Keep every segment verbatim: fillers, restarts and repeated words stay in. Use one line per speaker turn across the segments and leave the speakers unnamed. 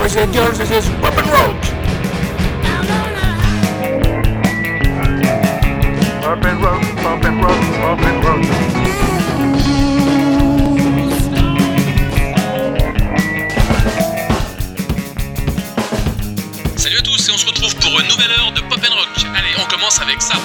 boys and girls, this is Pop and Roach. Pop and Roach, Pop and Roach, Pop and Roach.
Salut à tous et on se retrouve pour une nouvelle heure de Pop and Rock. Allez, on commence avec ça.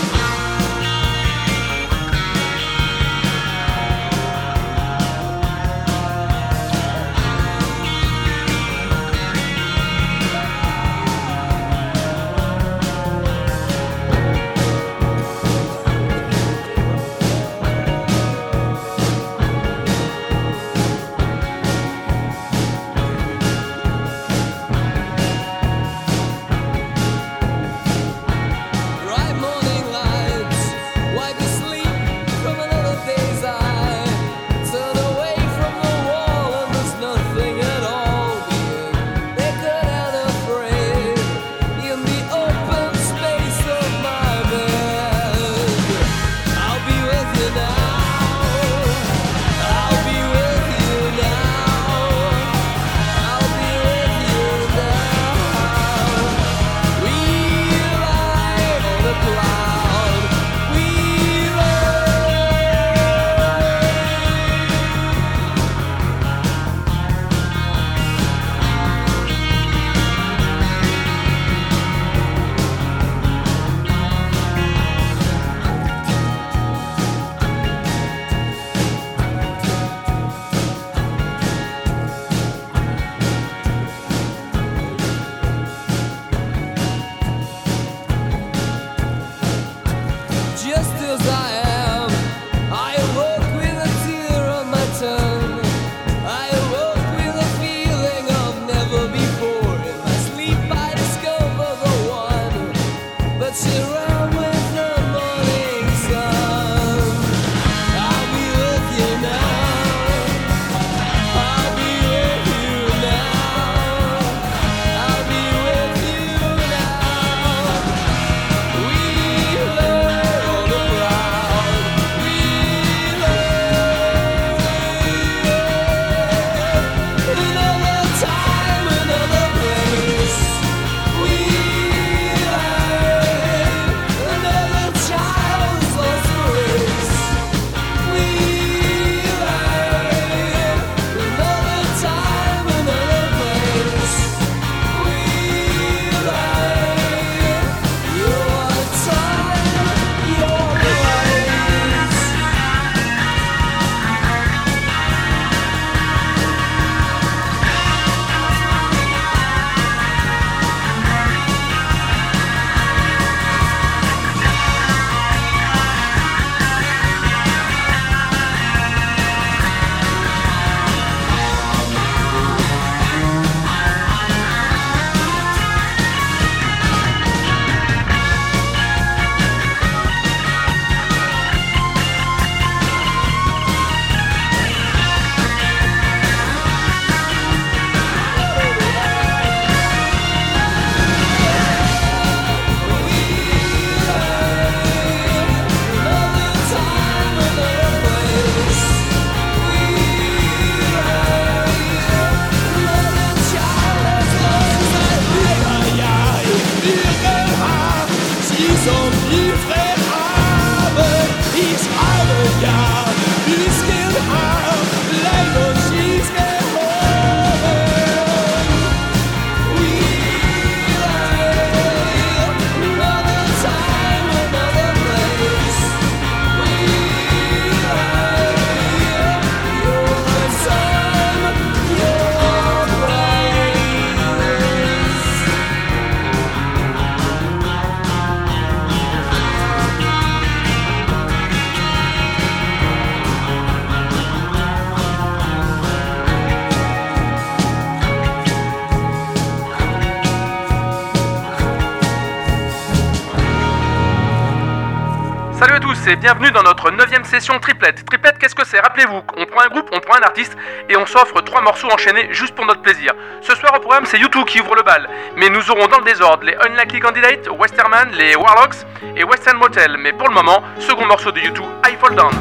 Salut à tous et bienvenue dans notre neuvième session triplette. Triplette, qu'est-ce que c'est? Rappelez-vous, on prend un groupe, on prend un artiste et on s'offre trois morceaux enchaînés juste pour notre plaisir. Ce soir au programme, c'est U deux qui ouvre le bal, mais nous aurons dans le désordre les Unlikely Candidates, Westerman, les Warlocks et Western Motel. Mais pour le moment, second morceau de U deux, I Fall Down.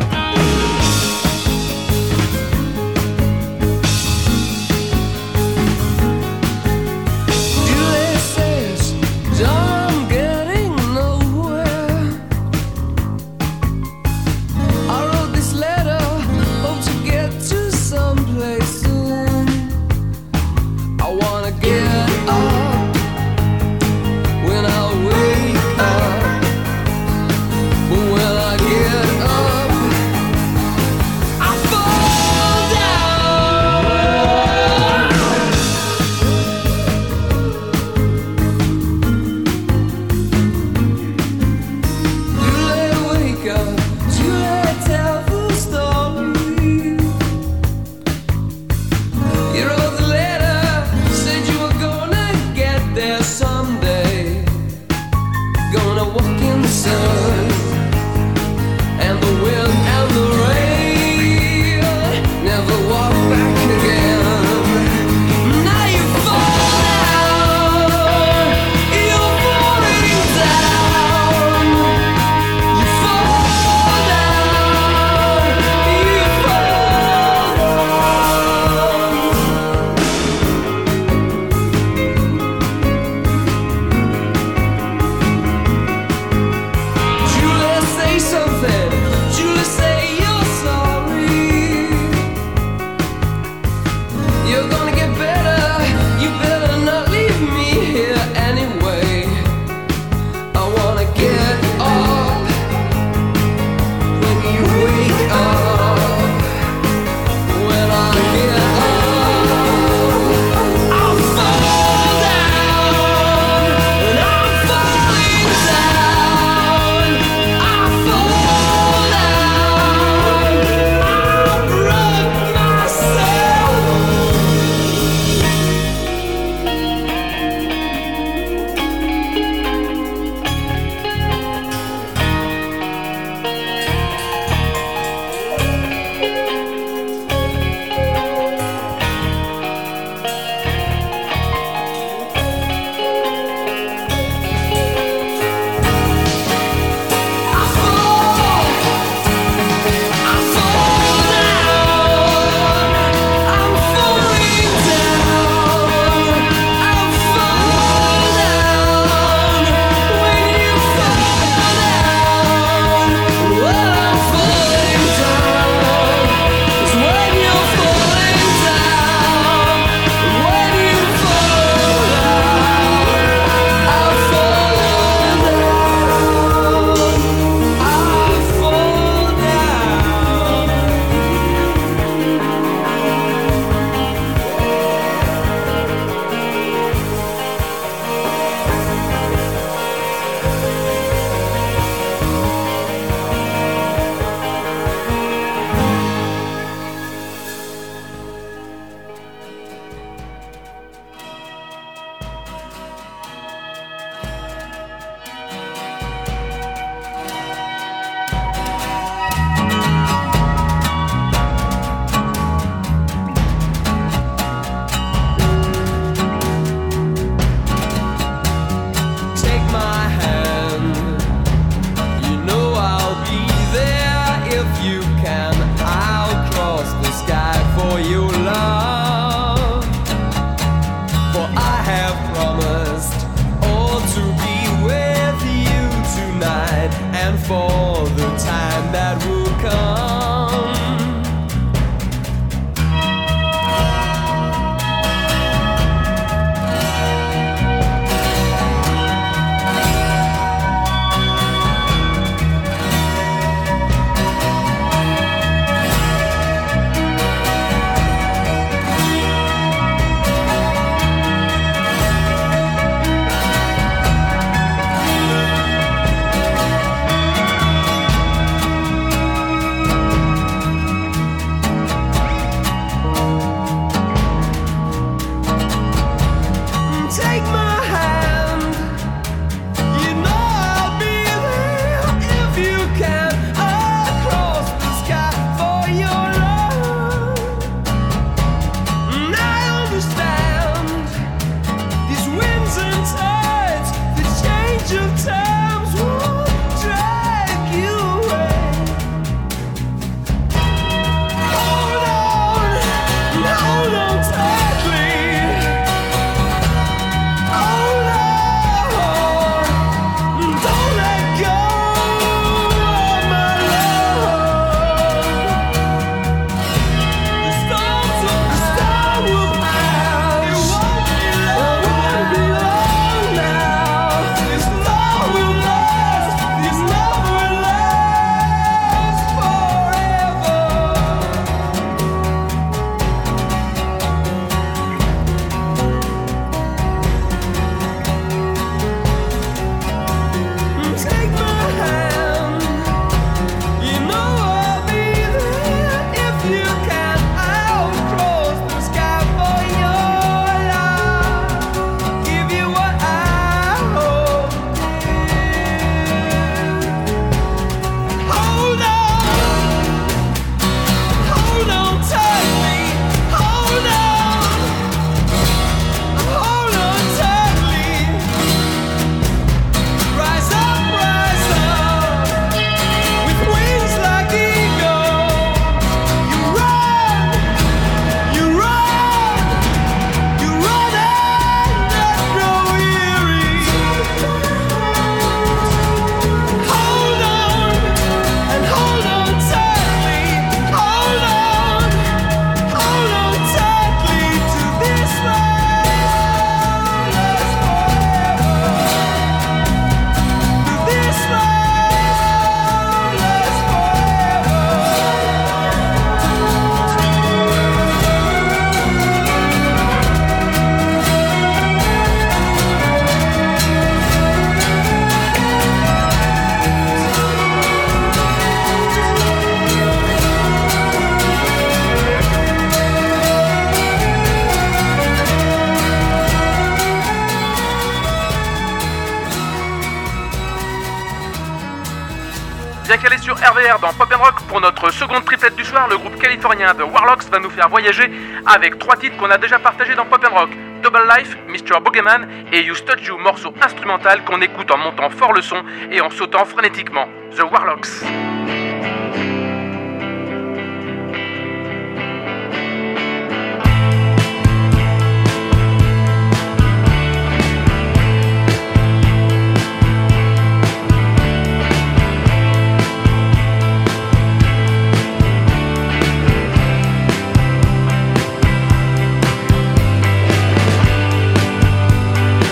Bien calé sur R V R dans Pop and Rock, pour notre seconde triplette du soir, le groupe californien The Warlocks va nous faire voyager avec trois titres qu'on a déjà partagés dans Pop and Rock. Double Life, mister Boogeyman et You Touch You, morceau instrumental qu'on écoute en montant fort le son et en sautant frénétiquement. The Warlocks.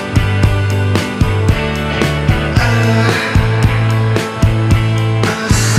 I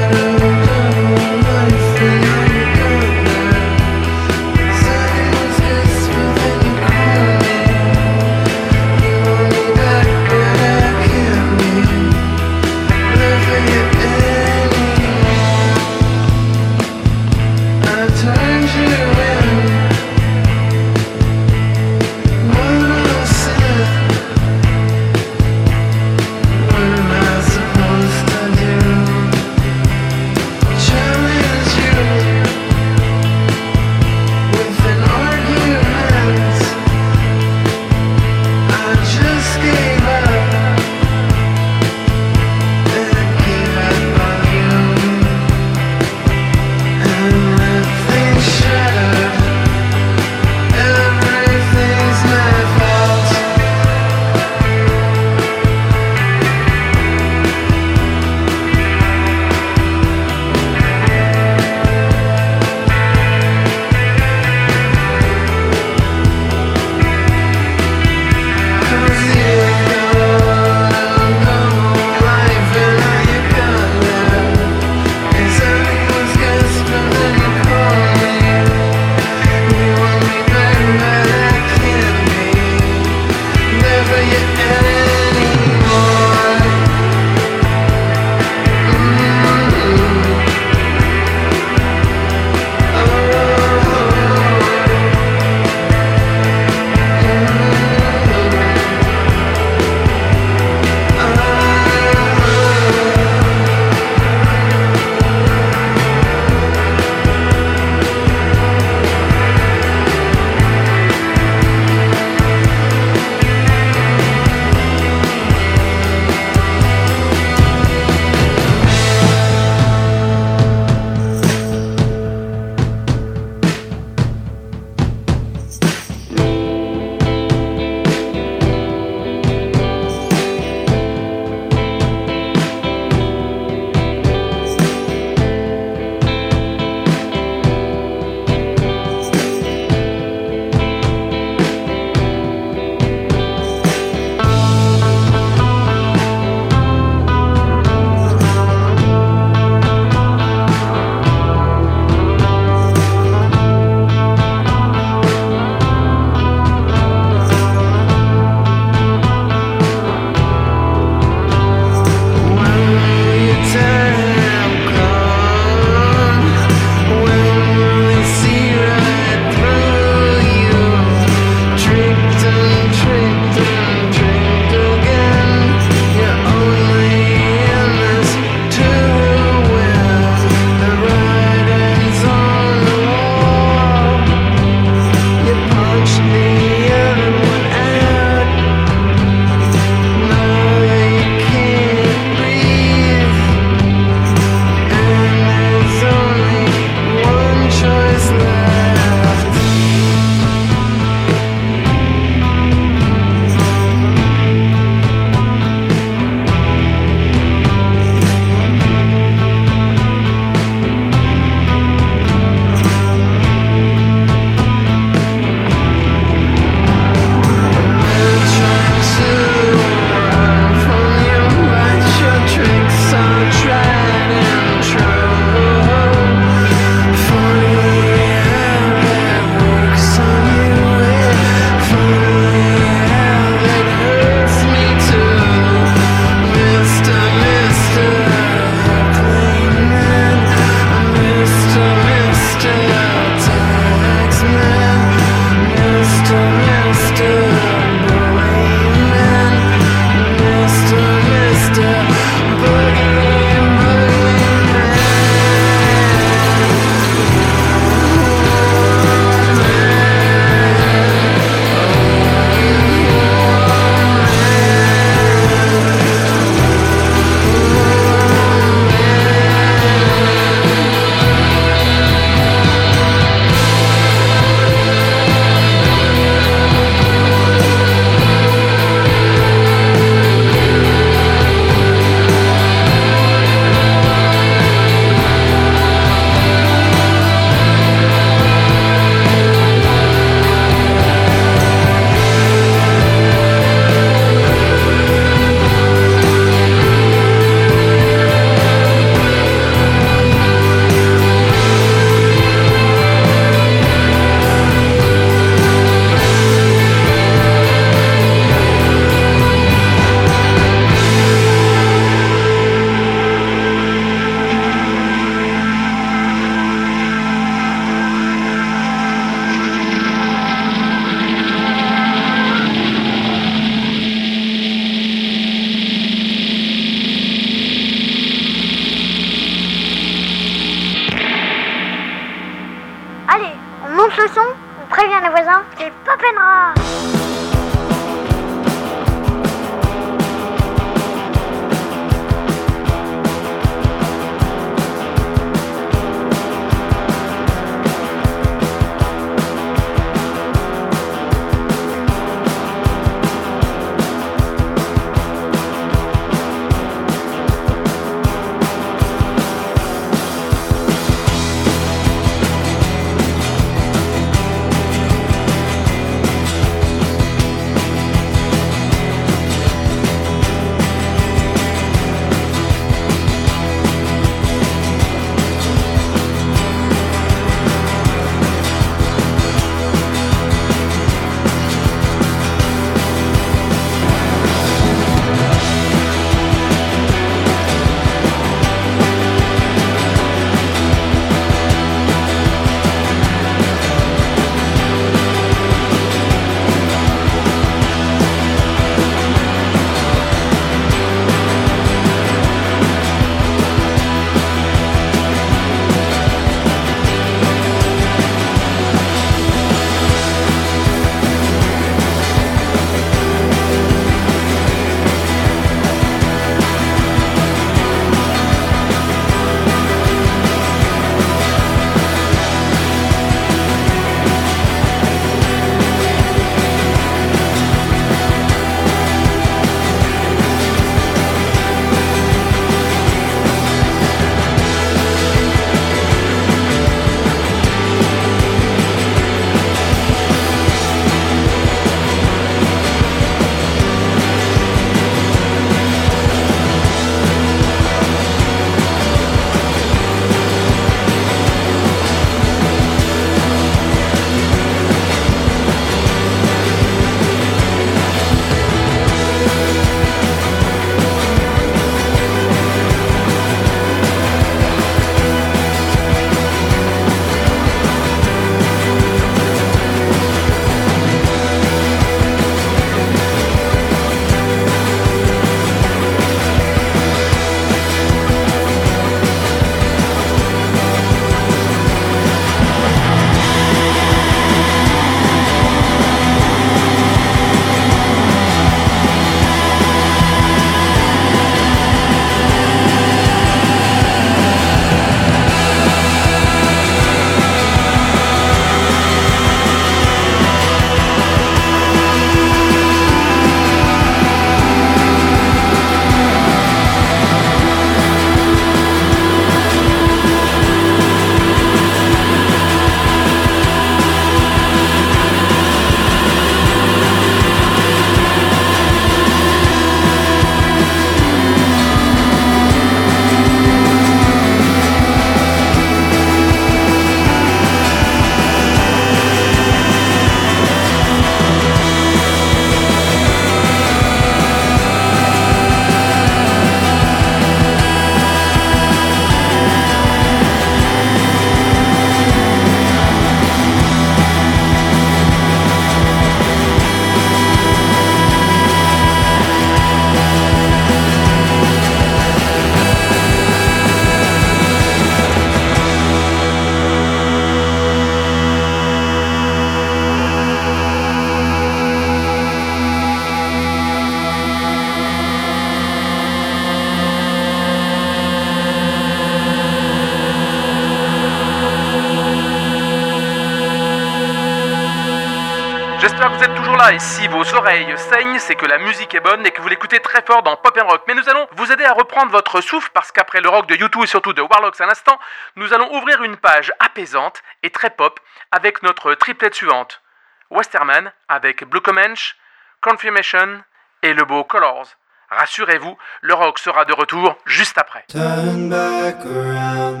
J'espère que vous êtes toujours là et si vos oreilles saignent, c'est que la musique est bonne et que vous l'écoutez très fort dans Pop and Rock. Mais nous allons vous aider à reprendre votre souffle parce qu'après le rock de U deux et surtout de Warlocks à l'instant, nous allons ouvrir une page apaisante et très pop avec notre triplette suivante. Westerman avec Blue Comanche, Confirmation et le beau Colors. Rassurez-vous, le rock sera de retour juste après.
Turn back around.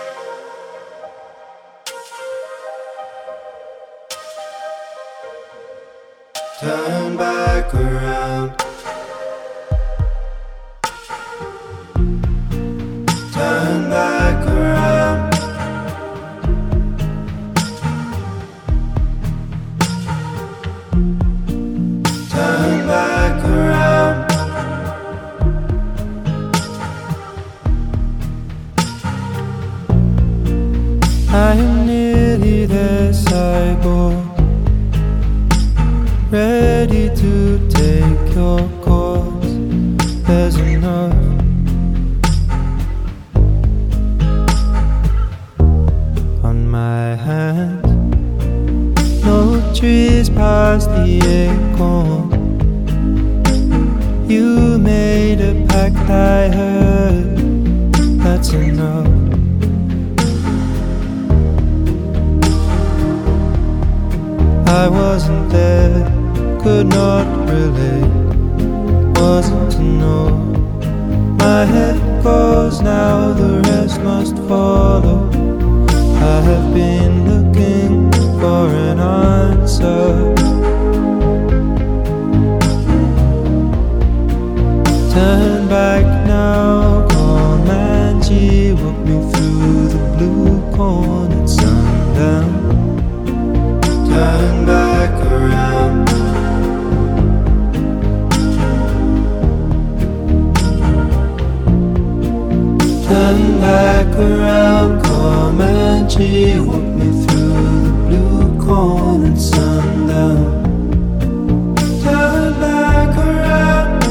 Turn back around. Turn back around. Turn back around. I am nearly there, cyborg, ready to take your course. There's enough on my hands. No trees past the acorn. You made a pact, I heard. That's enough. I wasn't there, could not relate, wasn't to know. My head goes now, the rest must follow. I have been looking for an answer. Turn back now, Comanche, walk me through the blue corn at sundown. Turn back around. Turn back around, Comanche, walk me through the blue corn and sundown. Turn back around.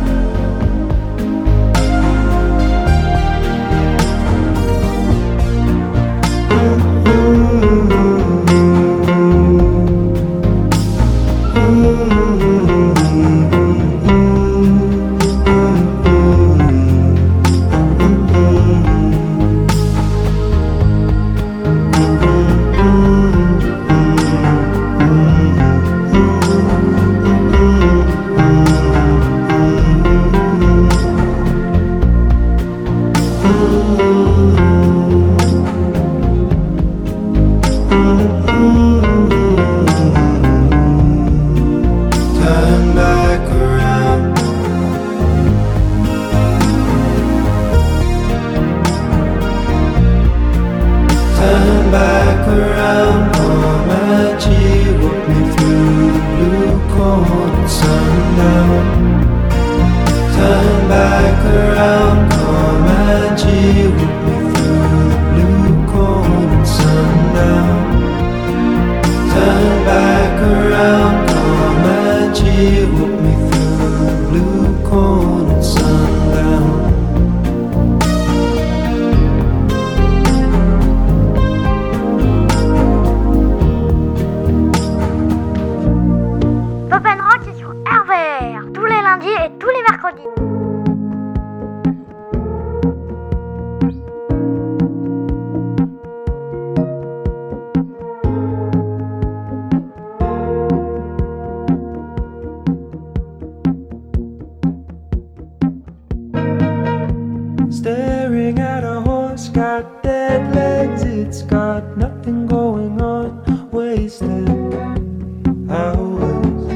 Staring at a horse, got dead legs, it's got nothing going on, wasted hours.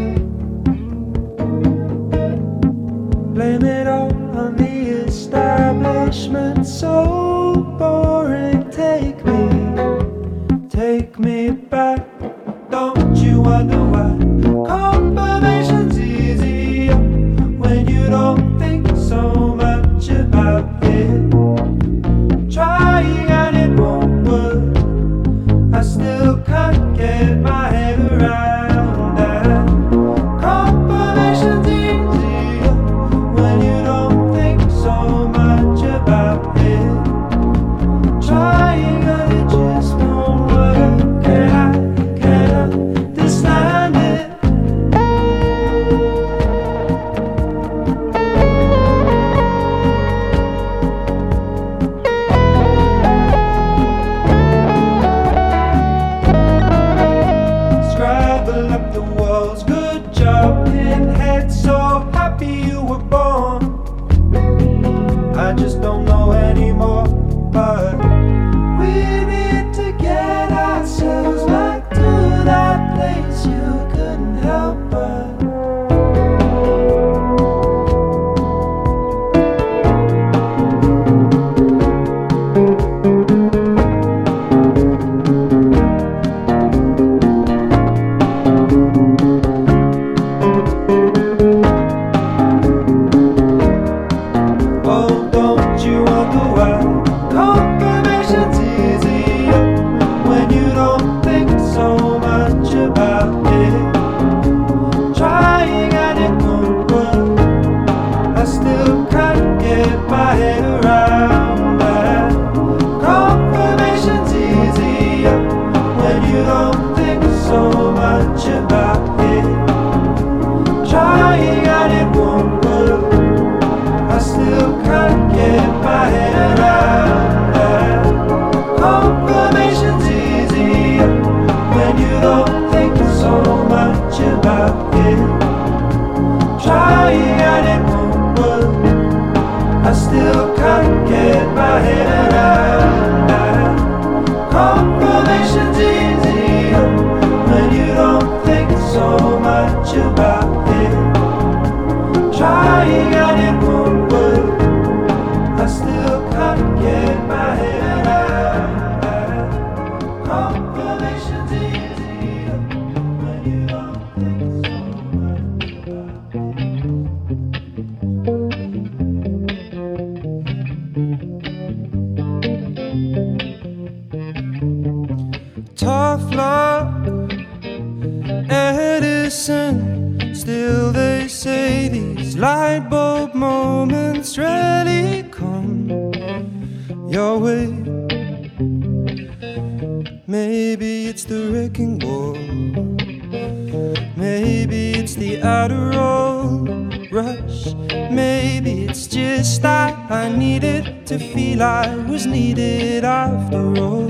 Blame it all on the establishment, so boring. Take me, take me back. Don't you wonder why confirmation's easier when you don't think so much about it? Trying and it won't work. I still can't get my head around that. Confirmation's easier when you don't think so much about it. I just don't know anymore. But we need to get ourselves back to that place you couldn't help but. Tough luck, Edison. Still they say these light bulb moments rarely come your way. Maybe it's the wrecking ball, maybe it's the Adderall rush, maybe it's just that I needed to feel I was needed after all.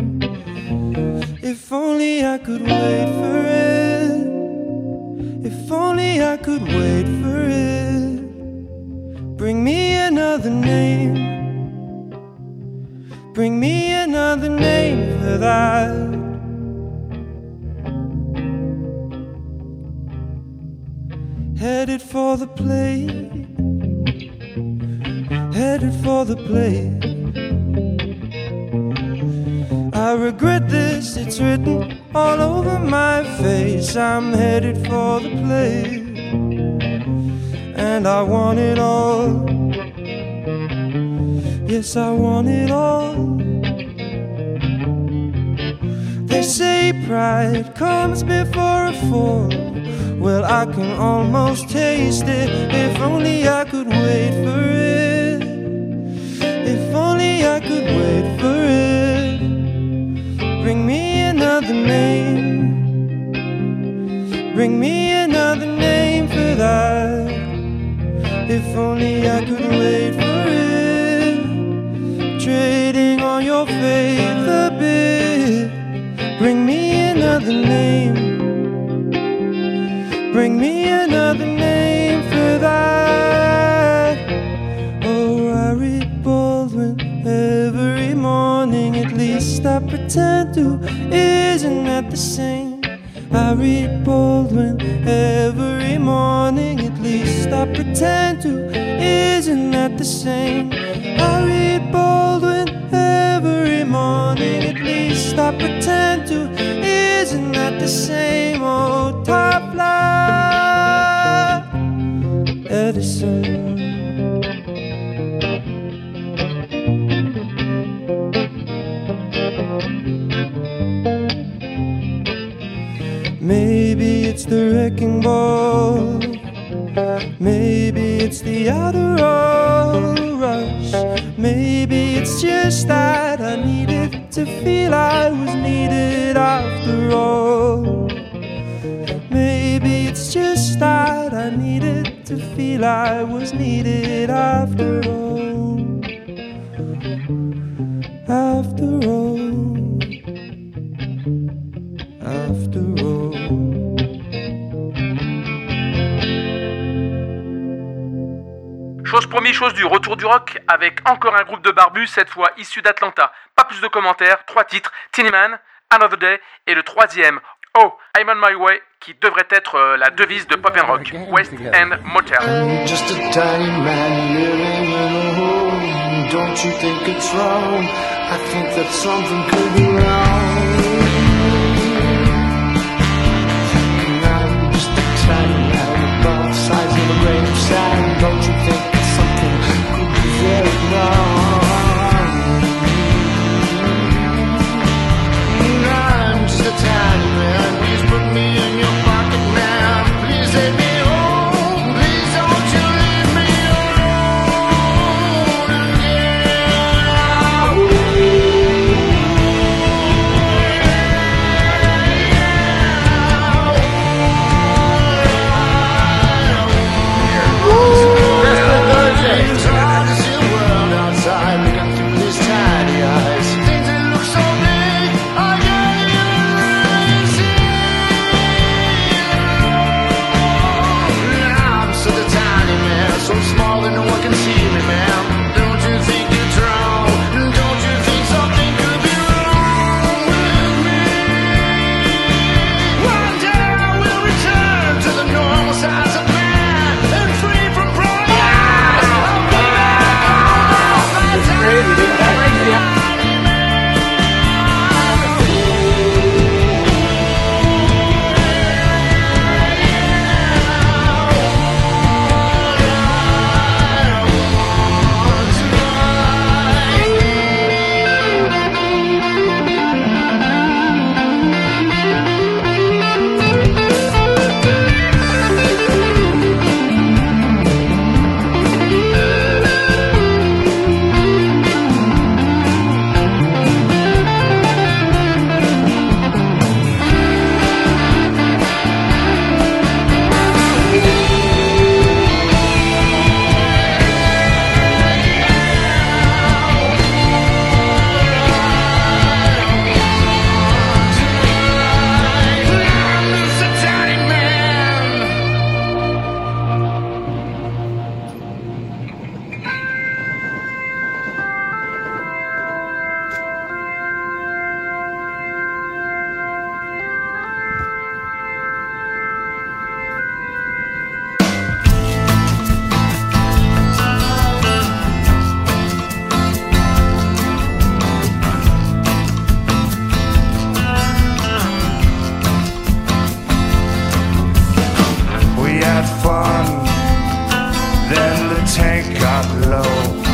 If only I could wait for it, if only I could wait for it. Bring me another name, bring me another name for that. Headed for the plate, headed for the plate. I regret this, it's written all over my face. I'm headed for the plate, and I want it all. Yes, I want it all. They say pride comes before a fall. Well, I can almost taste it. If only I could wait for it, if only I could wait for it. Bring me another name, bring me another name for that. If only I could wait for it, trading on your faith a bit. Bring me another name, bring me another name for that. Oh, I read Baldwin every morning, at least I pretend to. Isn't that the same? I read Baldwin every morning, at least I pretend to. Isn't that the same? I read Baldwin every morning, at least I pretend to. Isn't that the same? Oh, top line, Edison. Maybe it's the wrecking ball, maybe it's the Adderall rush, maybe it's just that I needed to feel I was needed after all. Maybe it's just that I needed to feel I was needed after all. After all, after all.
Chose promis, chose due, retour du rock avec encore un groupe de barbus, cette fois issu d'Atlanta. Pas plus de commentaires, trois titres, Tiny Man, Another Day et le troisième, Oh, I'm on my way, qui devrait être euh, la devise de Pop and Rock, West End Motel.
I'm just a tiny man living in a home. Don't you think it's wrong? I think that something could be wrong. And I'm just a tiny man above the size of a grain of sand. Don't you think that something could be very wrong? And I'm just a tiny man. Please put me in your pocket, man. Please take me home. Please don't you leave me alone again. It's hard to see the world outside. Looking through these tiny eyes. Things that look so big, I can't even really see. I'm such a tiny man, so small that no one can see me, man. Don't you think it's wrong? Don't you think something could be wrong with me? One day I will return to the normal size of man and free from pride. I'll be back on my tiny man. We had fun, then the tank got low.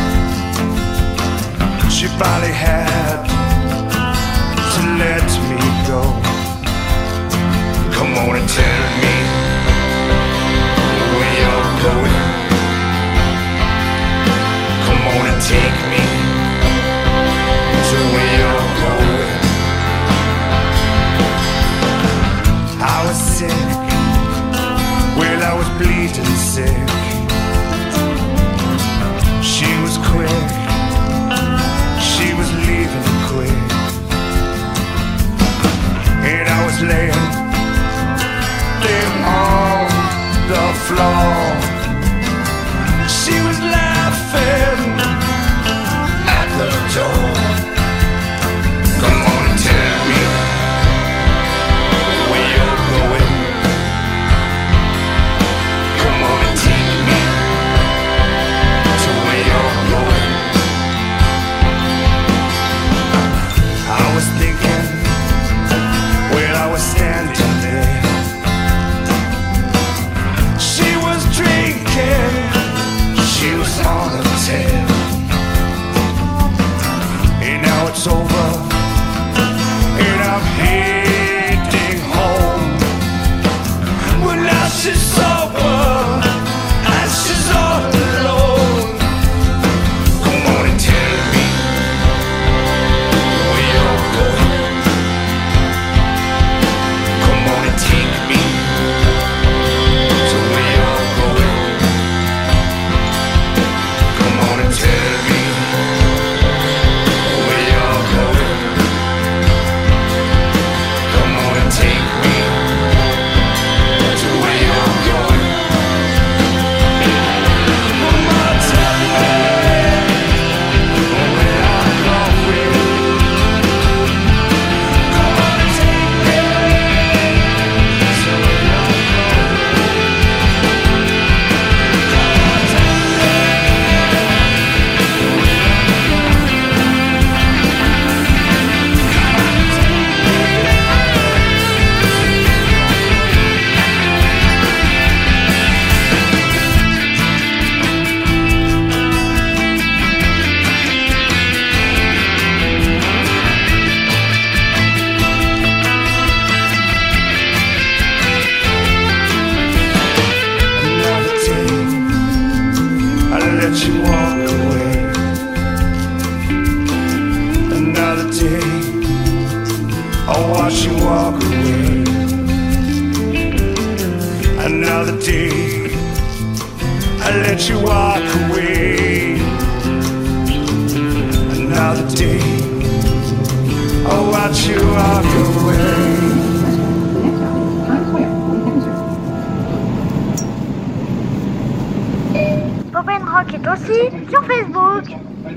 She finally had to let me go. Come on and tell me where you're going. Come on and take me to where you're going. I was sick. Well, I was bleeding sick. She was quick. She was leaving quick. And I was laying there on the floor. She was laughing at the door. Come on and tell me where you're going. Come on and take me to where you're going. I was thinking, well, I was standing there. She was drinking, she was on a tear. And now it's over, and I'm heading home. Well, now she's sober, and she's all alone. Come on and tell me where you're going. Come on and take me to where you're going. Come on and tell me where you're going.
you walk away. Another day, I'll watch you walk away. Another day, I let you walk away. Another day, I'll watch you walk away.
Pop and Rock est aussi sur Facebook.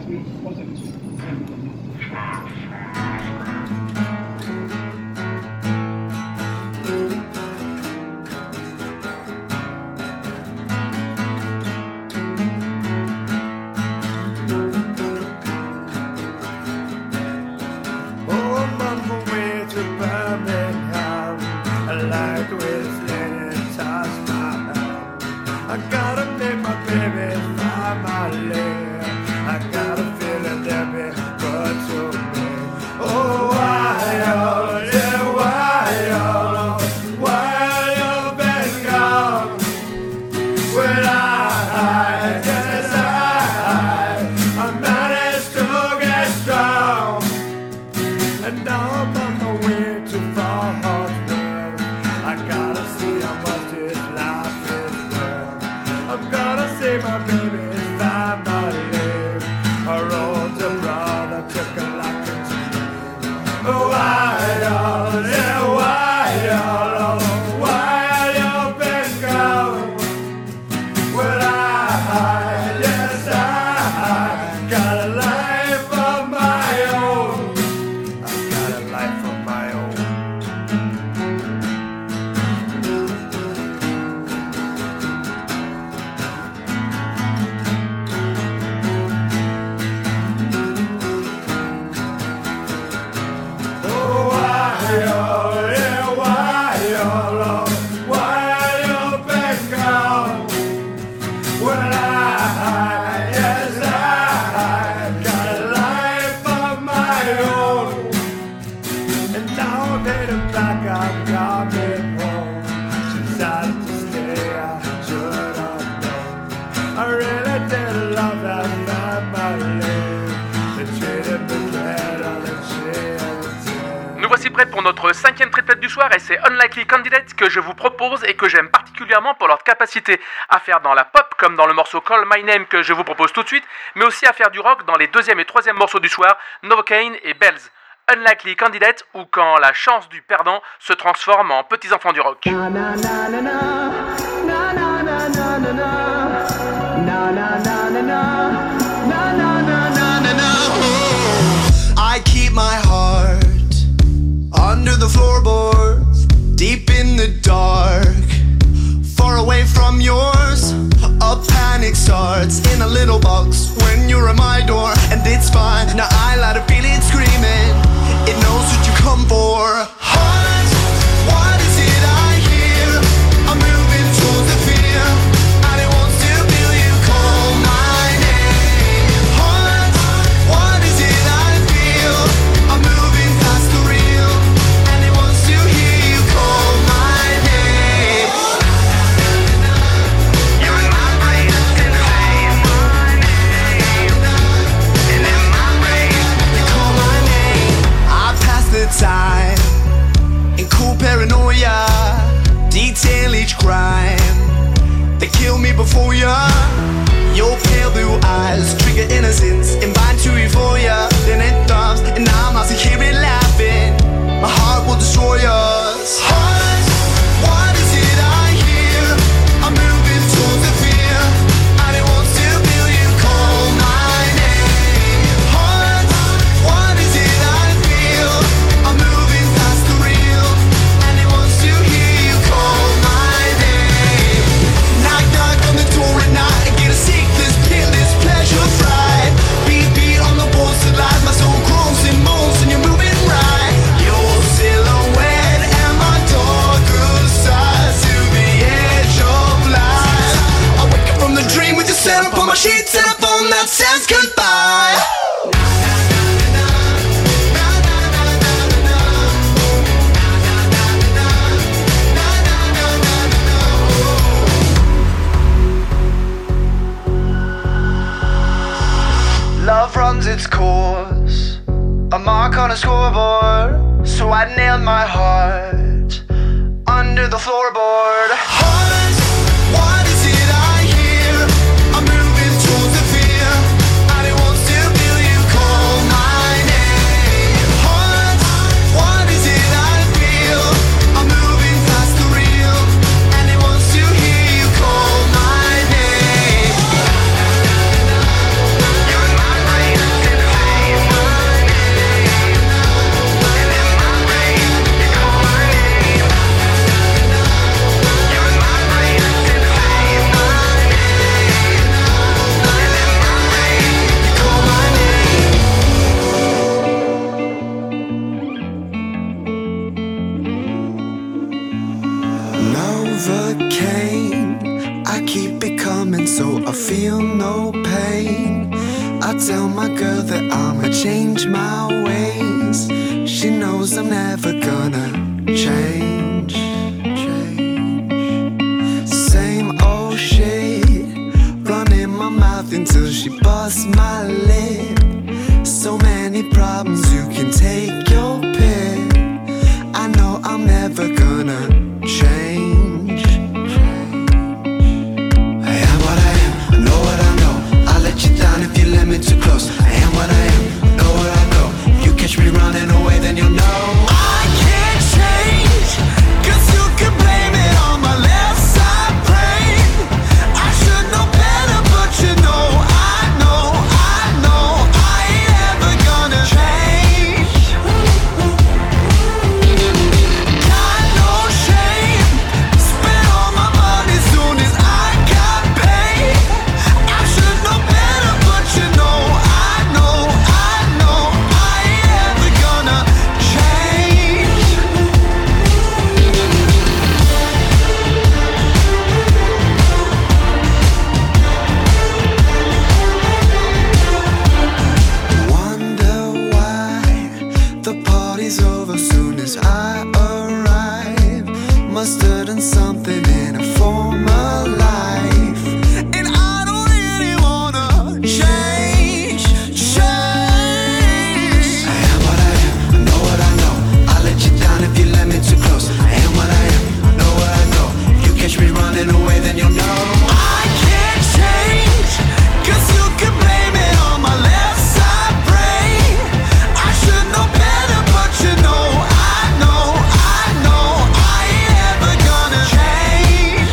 Pour notre cinquième triplette du soir, et c'est Unlikely Candidate que je vous propose et que j'aime particulièrement pour leur capacité à faire dans la pop comme dans le morceau Call My Name que je vous propose tout de suite, mais aussi à faire du rock dans les deuxième et troisième morceaux du soir, Novocaine et Bells. Unlikely Candidate, ou quand la chance du perdant se transforme en petits enfants du rock. Na, na, na, na, na. Na, na, na, na, na, na. Na, na, na, na, na. Na, na, na, na, na, na.
I keep my heart under the floorboards, deep in the dark, far away from yours. A panic starts in a little box when you're at my door, and it's fine. Now I let it feel it screaming. It knows what you come for. Heart, what is it I hear? I'm moving towards the fear, and it wants to feel you call my name. Heart, what is it I feel? I'm moving past the real, and it wants to hear you call my name. You're in my brain, and say my name. And in my brain, you call my name. I pass the time in cool paranoia, detail each crime. They kill me before ya. Your pale blue eyes trigger innocence, invite to euphoria. Then it stops, and I'm lost to hear it laughing. My heart will destroy us. Heart, what is it I hear? I'm moving towards the fear, and it wants to feel you call my name. Heart, what is it I feel? I'm moving past the real, and it wants to hear you call my name. Knock, knock on the door at night, and get a sick, this pit, this pleasure fright. Beat, beat on the walls to light, my soul grows and moans, and you're moving right. Your silhouette and my darker side to the edge of light. I wake up from the dream with you set up on my sheets and a phone that says goodbye.
Love runs its course, a mark on a scoreboard. So I nailed my heart under the floorboard. Heart, what is it I hear? I'm moving towards the fear, and it wants to feel you call my name. Heart, what is it I feel? I'm moving past the real, and it wants to hear you call my name. You're in my brain, and I say my name. And in my brain, you call my name. You're in my brain, and I say my name. And in my brain, you call my name. Novocaine, I keep it coming so I feel no pain. I tell my girl that I'ma change my ways. She knows I'm never gonna change. change. Same old shit, running my mouth until she busts my lip. So many problems, you can take your pick. I know I'm never gonna change. I am what I am, I know what I know. I'll let you down if you let me too close. I am what I am, I know where I go. If you catch me running away, then you'll know. I can't change, cause you can blame it on my left side brain. I should know better, but you know, I know, I know, I ain't ever gonna change. Got no shame, spent all my money soon as I got paid. I should know better, but you know, I know, I know, I ain't ever gonna change. Wonder why the party's over soon as I arrive. Must have done something in a former life, and I don't really wanna change, change. I am what I am, I know what I know. I'll let you down if you let me too close. I am what I am, I know what I know. If you catch me running away, then you'll know. I can't change, cause you can blame it on my left side brain. I should know better, but you know, I know, I know, I ain't ever gonna change.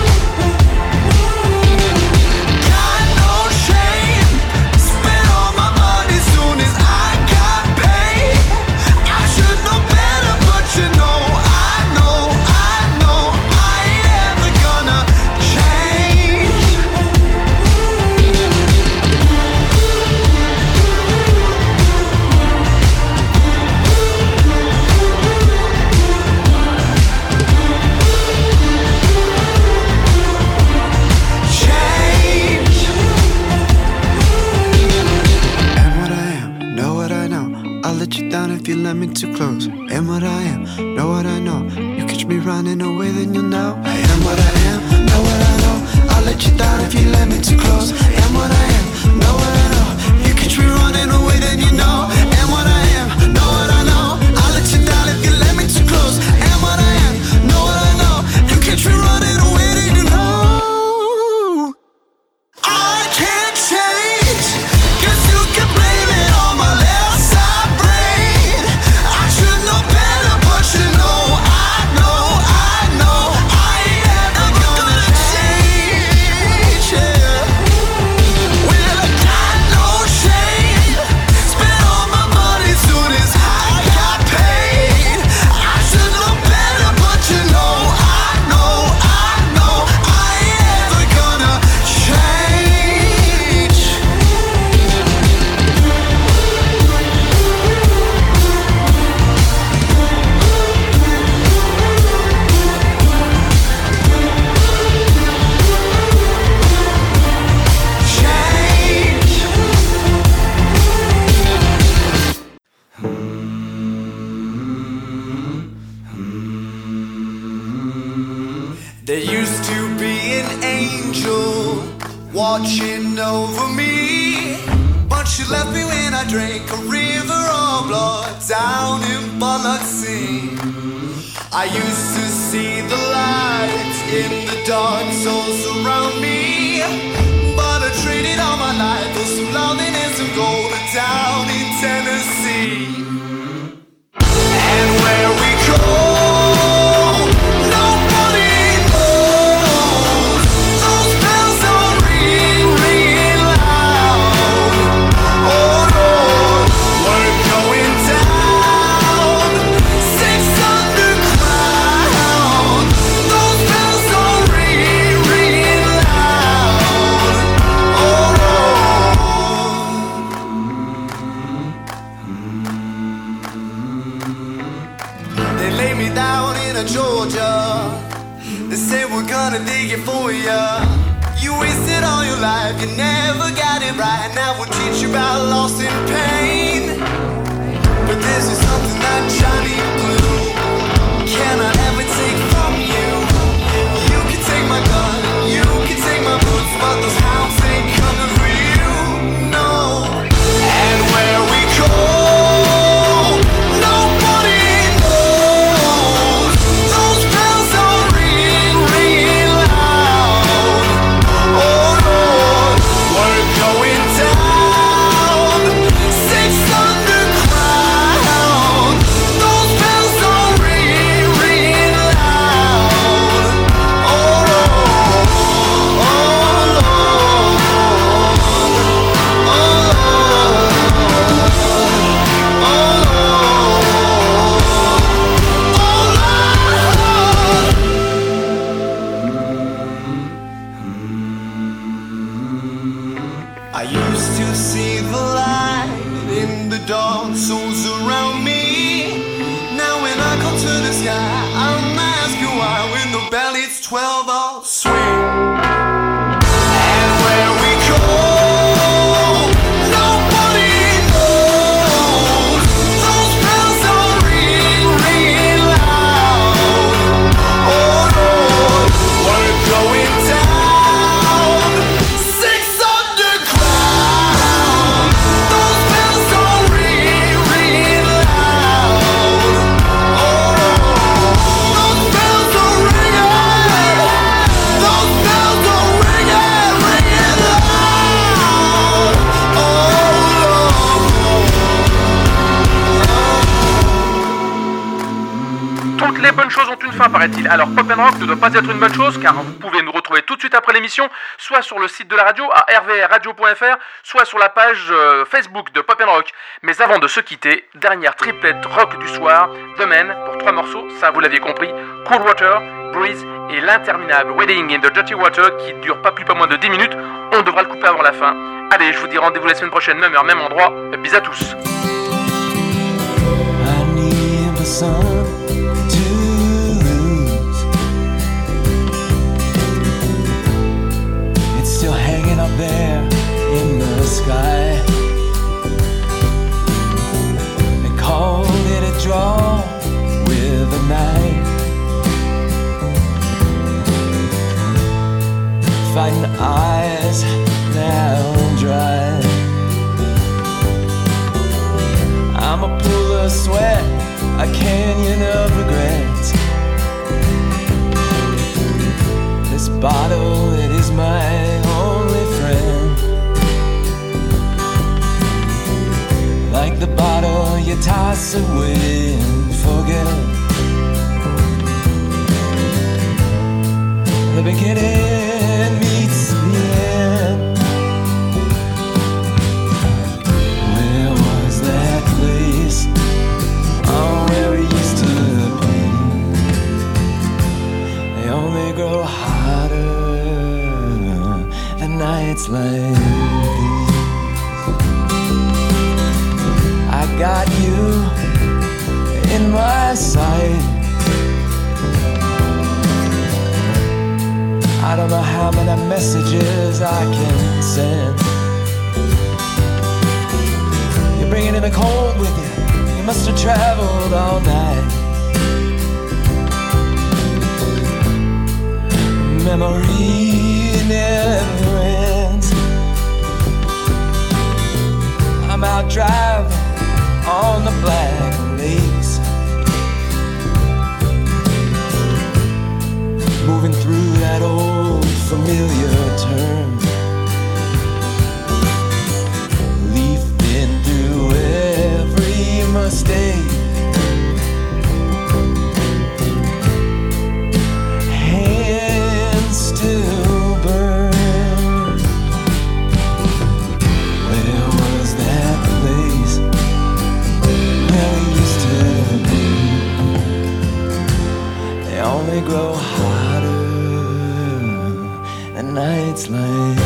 Got no shame, spent all my money soon as I got paid. I should know better, but you know, I know, I know, I ain't ever gonna change. Change. Am what I am, know what I know. I'll let you down if you let me too close. Am what I am, know what I know. You catch me running away, then you'll know. I am what I am, know what I know. I'll let you down if you let me too close. Am what I am, know what I know. You catch me running away, then you know. Am what I am, know what I know. I'll let you down if you let me too close. Am what I am, know what I know. You catch me running away, then you know. I can't change, cause you can blame it on my left side brain. I should know better, but you know, I know, I know, I ain't ever gonna change, yeah. When
She left me when I drank a river of blood down in Biloxi. I used to see the light in the dark souls around me, but I traded all my life for some loneliness and gold down in Tennessee. And where we go, nobody knows. Those bells are ring, ring loud. Oh Lord, we're going down six underground. Those bells are ring, ring loud. Oh Lord. They lay me down in a Georgia. They say we're gonna dig it for ya. You wasted all your life, you never got it right. Now we'll teach you about loss and pain. But this is something that Johnny Blue cannot ever take from you. You can take my gun, you can take my boots, but those hounds ain't coming for you, no. And where we go, nobody knows. Those bells are ring, ring loud. Oh Lord, we're going down six underground. Those bells are ring, ring loud. Oh Lord, oh Lord, oh I used to see the light in the dark souls around me. Now when I come to the sky, I'm asking why when the bell hits twelve I'll swing. And where we go, nobody knows. Those bells are ring, ring loud. Oh Lord, we're going down six underground. Those bells are ring, ring loud. Oh Lord, those bells are ringing. Those bells are ringing, ringing loud. Oh Lord.
Toutes les bonnes choses ont une fin, paraît-il. Alors Pop and Rock ne doit pas être une bonne chose, car vous pouvez nous retrouver tout de suite après l'émission, soit sur le site de la radio à r v r radio point f r, soit sur la page euh, Facebook de Pop and Rock. Mais avant de se quitter, dernière triplette rock du soir, The Men, pour trois morceaux, ça vous l'aviez compris, Cool Water, Breeze et l'interminable Wedding in the Dirty Water, qui dure pas plus pas moins de dix minutes. On devra le couper avant la fin. Allez, je vous dis rendez-vous la semaine prochaine, même heure, même endroit. Bis à tous.
I need the sun to lose. It's still hanging up there in the sky. They called it a draw with a knife. Fighting eyes now dry. I'm a pool of sweat, a canyon of regret. This bottle, it is my only friend. Like the bottle you toss away and forget. The beginning meets the end. Where was that place? Oh, where we used to play. They only grow hotter the nights like these. I got you in my sight. I don't know how many messages I can send. You're bringing in the cold with you. You must have traveled all night. Memory never ends. I'm out driving on the Black Lakes, moving through that old familiar turn, leafing through every mistake, hands still burn. Where was that place where we used to be? They only grow hotter, the nights like